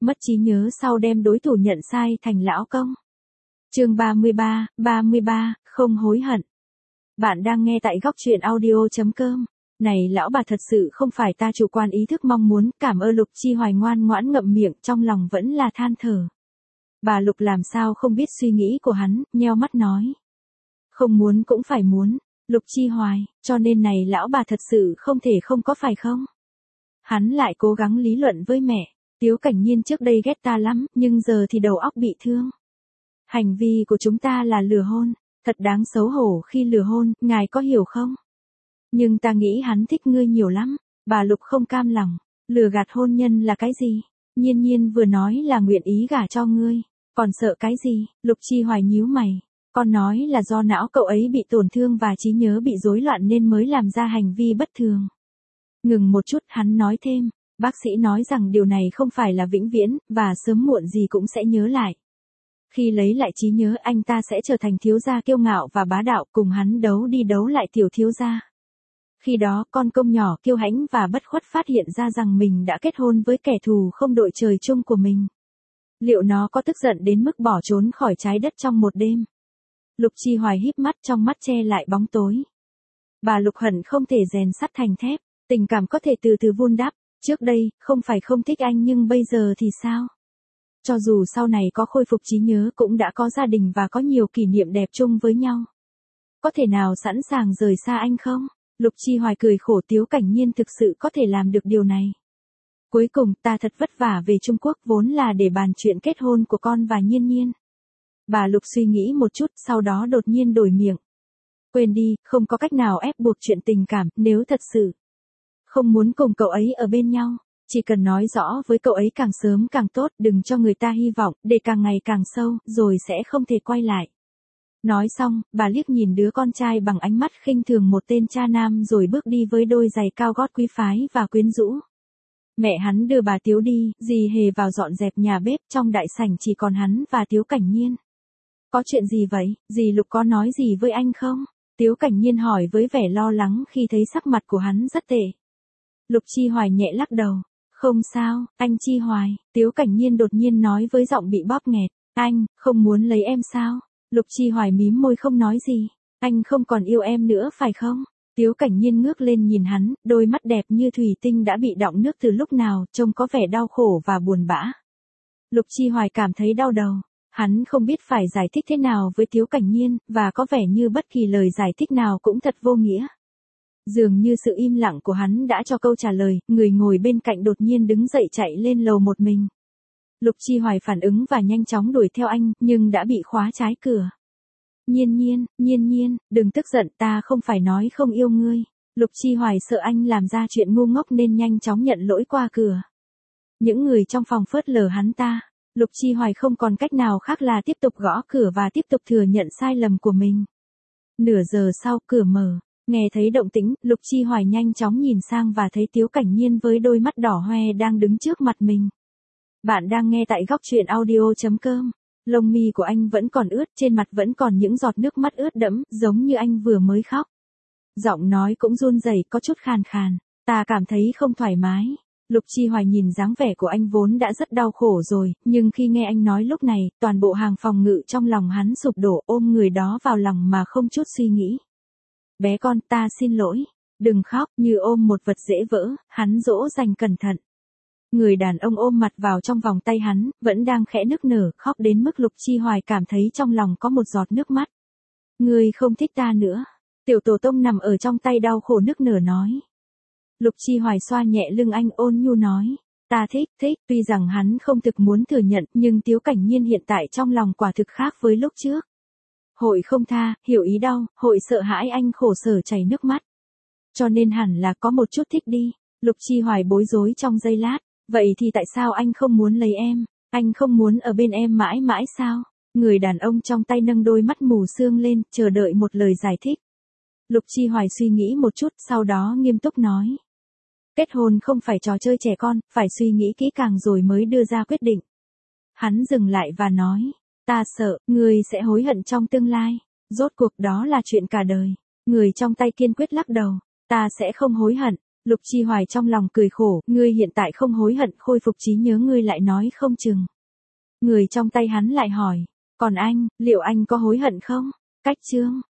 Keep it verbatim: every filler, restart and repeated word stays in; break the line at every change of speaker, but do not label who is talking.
mất trí nhớ sau đem đối thủ nhận sai thành lão công. Chương ba mươi ba, ba mươi ba, không hối hận. Bạn đang nghe tại góc truyện audio chấm com. Này lão bà, thật sự không phải ta chủ quan ý thức mong muốn, cảm ơn. Lục Chi Hoài ngoan ngoãn ngậm miệng, trong lòng vẫn là than thở. Bà Lục làm sao không biết suy nghĩ của hắn, nheo mắt nói. Không muốn cũng phải muốn, Lục Chi Hoài, cho nên này lão bà thật sự không thể không có phải không? Hắn lại cố gắng lý luận với mẹ, Tiếu Cảnh Nhiên trước đây ghét ta lắm, nhưng giờ thì đầu óc bị thương. Hành vi của chúng ta là lừa hôn, thật đáng xấu hổ khi lừa hôn, ngài có hiểu không? Nhưng ta nghĩ hắn thích ngươi nhiều lắm, bà Lục không cam lòng, lừa gạt hôn nhân là cái gì? Nhiên Nhiên vừa nói là nguyện ý gả cho ngươi, còn sợ cái gì? Lục Chi Hoài nhíu mày, con nói là do não cậu ấy bị tổn thương và trí nhớ bị rối loạn nên mới làm ra hành vi bất thường. Ngừng một chút, hắn nói thêm, bác sĩ nói rằng điều này không phải là vĩnh viễn, và sớm muộn gì cũng sẽ nhớ lại. Khi lấy lại trí nhớ, anh ta sẽ trở thành thiếu gia kiêu ngạo và bá đạo, cùng hắn đấu đi đấu lại tiểu thiếu gia. Khi đó, con công nhỏ kiêu hãnh và bất khuất phát hiện ra rằng mình đã kết hôn với kẻ thù không đội trời chung của mình. Liệu nó có tức giận đến mức bỏ trốn khỏi trái đất trong một đêm? Lục Chi Hoài híp mắt, trong mắt che lại bóng tối. Bà Lục hận không thể rèn sắt thành thép, tình cảm có thể từ từ vun đắp, trước đây, không phải không thích anh nhưng bây giờ thì sao? Cho dù sau này có khôi phục trí nhớ cũng đã có gia đình và có nhiều kỷ niệm đẹp chung với nhau. Có thể nào sẵn sàng rời xa anh không? Lục Chi Hoài cười khổ, Tiếu Cảnh Nhiên thực sự có thể làm được điều này. Cuối cùng, ta thật vất vả về Trung Quốc vốn là để bàn chuyện kết hôn của con và Nhiên Nhiên. Bà Lục suy nghĩ một chút, sau đó đột nhiên đổi miệng. Quên đi, không có cách nào ép buộc chuyện tình cảm, nếu thật sự không muốn cùng cậu ấy ở bên nhau, chỉ cần nói rõ với cậu ấy càng sớm càng tốt, đừng cho người ta hy vọng, để càng ngày càng sâu, rồi sẽ không thể quay lại. Nói xong, bà liếc nhìn đứa con trai bằng ánh mắt khinh thường một tên cha nam rồi bước đi với đôi giày cao gót quý phái và quyến rũ. Mẹ hắn đưa bà Tiếu đi, dì Hề vào dọn dẹp nhà bếp, trong đại sảnh chỉ còn hắn và Tiếu Cảnh Nhiên. Có chuyện gì vậy, dì Lục có nói gì với anh không? Tiếu Cảnh Nhiên hỏi với vẻ lo lắng khi thấy sắc mặt của hắn rất tệ. Lục Chi Hoài nhẹ lắc đầu. Không sao, anh Chi Hoài, Tiếu Cảnh Nhiên đột nhiên nói với giọng bị bóp nghẹt. Anh, không muốn lấy em sao? Lục Chi Hoài mím môi không nói gì. Anh không còn yêu em nữa phải không? Tiếu Cảnh Nhiên ngước lên nhìn hắn, đôi mắt đẹp như thủy tinh đã bị đọng nước từ lúc nào, trông có vẻ đau khổ và buồn bã. Lục Chi Hoài cảm thấy đau đầu. Hắn không biết phải giải thích thế nào với Tiếu Cảnh Nhiên, và có vẻ như bất kỳ lời giải thích nào cũng thật vô nghĩa. Dường như sự im lặng của hắn đã cho câu trả lời, người ngồi bên cạnh đột nhiên đứng dậy chạy lên lầu một mình. Lục Chi Hoài phản ứng và nhanh chóng đuổi theo anh, nhưng đã bị khóa trái cửa. Nhiên Nhiên, Nhiên Nhiên, đừng tức giận, ta không phải nói không yêu ngươi. Lục Chi Hoài sợ anh làm ra chuyện ngu ngốc nên nhanh chóng nhận lỗi qua cửa. Những người trong phòng phớt lờ hắn ta. Lục Chi Hoài không còn cách nào khác là tiếp tục gõ cửa và tiếp tục thừa nhận sai lầm của mình. Nửa giờ sau, cửa mở. Nghe thấy động tĩnh, Lục Chi Hoài nhanh chóng nhìn sang và thấy Tiếu Cảnh Nhiên với đôi mắt đỏ hoe đang đứng trước mặt mình. Bạn đang nghe tại góc truyện audio chấm com. Lông mi của anh vẫn còn ướt, trên mặt vẫn còn những giọt nước mắt ướt đẫm, giống như anh vừa mới khóc. Giọng nói cũng run rẩy, có chút khàn khàn. Ta cảm thấy không thoải mái. Lục Chi Hoài nhìn dáng vẻ của anh vốn đã rất đau khổ rồi, nhưng khi nghe anh nói lúc này, toàn bộ hàng phòng ngự trong lòng hắn sụp đổ, ôm người đó vào lòng mà không chút suy nghĩ. Bé con, ta xin lỗi. Đừng khóc, như ôm một vật dễ vỡ, hắn dỗ dành cẩn thận. Người đàn ông ôm mặt vào trong vòng tay hắn, vẫn đang khẽ nức nở, khóc đến mức Lục Chi Hoài cảm thấy trong lòng có một giọt nước mắt. Ngươi không thích ta nữa. Tiểu tổ tông nằm ở trong tay đau khổ nức nở nói. Lục Chi Hoài xoa nhẹ lưng anh, ôn nhu nói. Ta thích, thích, tuy rằng hắn không thực muốn thừa nhận, nhưng Tiếu Cảnh Nhiên hiện tại trong lòng quả thực khác với lúc trước. Hội không tha, hiểu ý đau, hội sợ hãi anh khổ sở chảy nước mắt. Cho nên hẳn là có một chút thích đi. Lục Chi Hoài bối rối trong giây lát. Vậy thì tại sao anh không muốn lấy em? Anh không muốn ở bên em mãi mãi sao? Người đàn ông trong tay nâng đôi mắt mù sương lên, chờ đợi một lời giải thích. Lục Chi Hoài suy nghĩ một chút, sau đó nghiêm túc nói. Kết hôn không phải trò chơi trẻ con, phải suy nghĩ kỹ càng rồi mới đưa ra quyết định. Hắn dừng lại và nói. Ta sợ, ngươi sẽ hối hận trong tương lai. Rốt cuộc đó là chuyện cả đời. Người trong tay kiên quyết lắc đầu. Ta sẽ không hối hận. Lục Chi Hoài trong lòng cười khổ, ngươi hiện tại không hối hận khôi phục trí nhớ ngươi lại nói không chừng. Người trong tay hắn lại hỏi, còn anh, liệu anh có hối hận không? Cách chương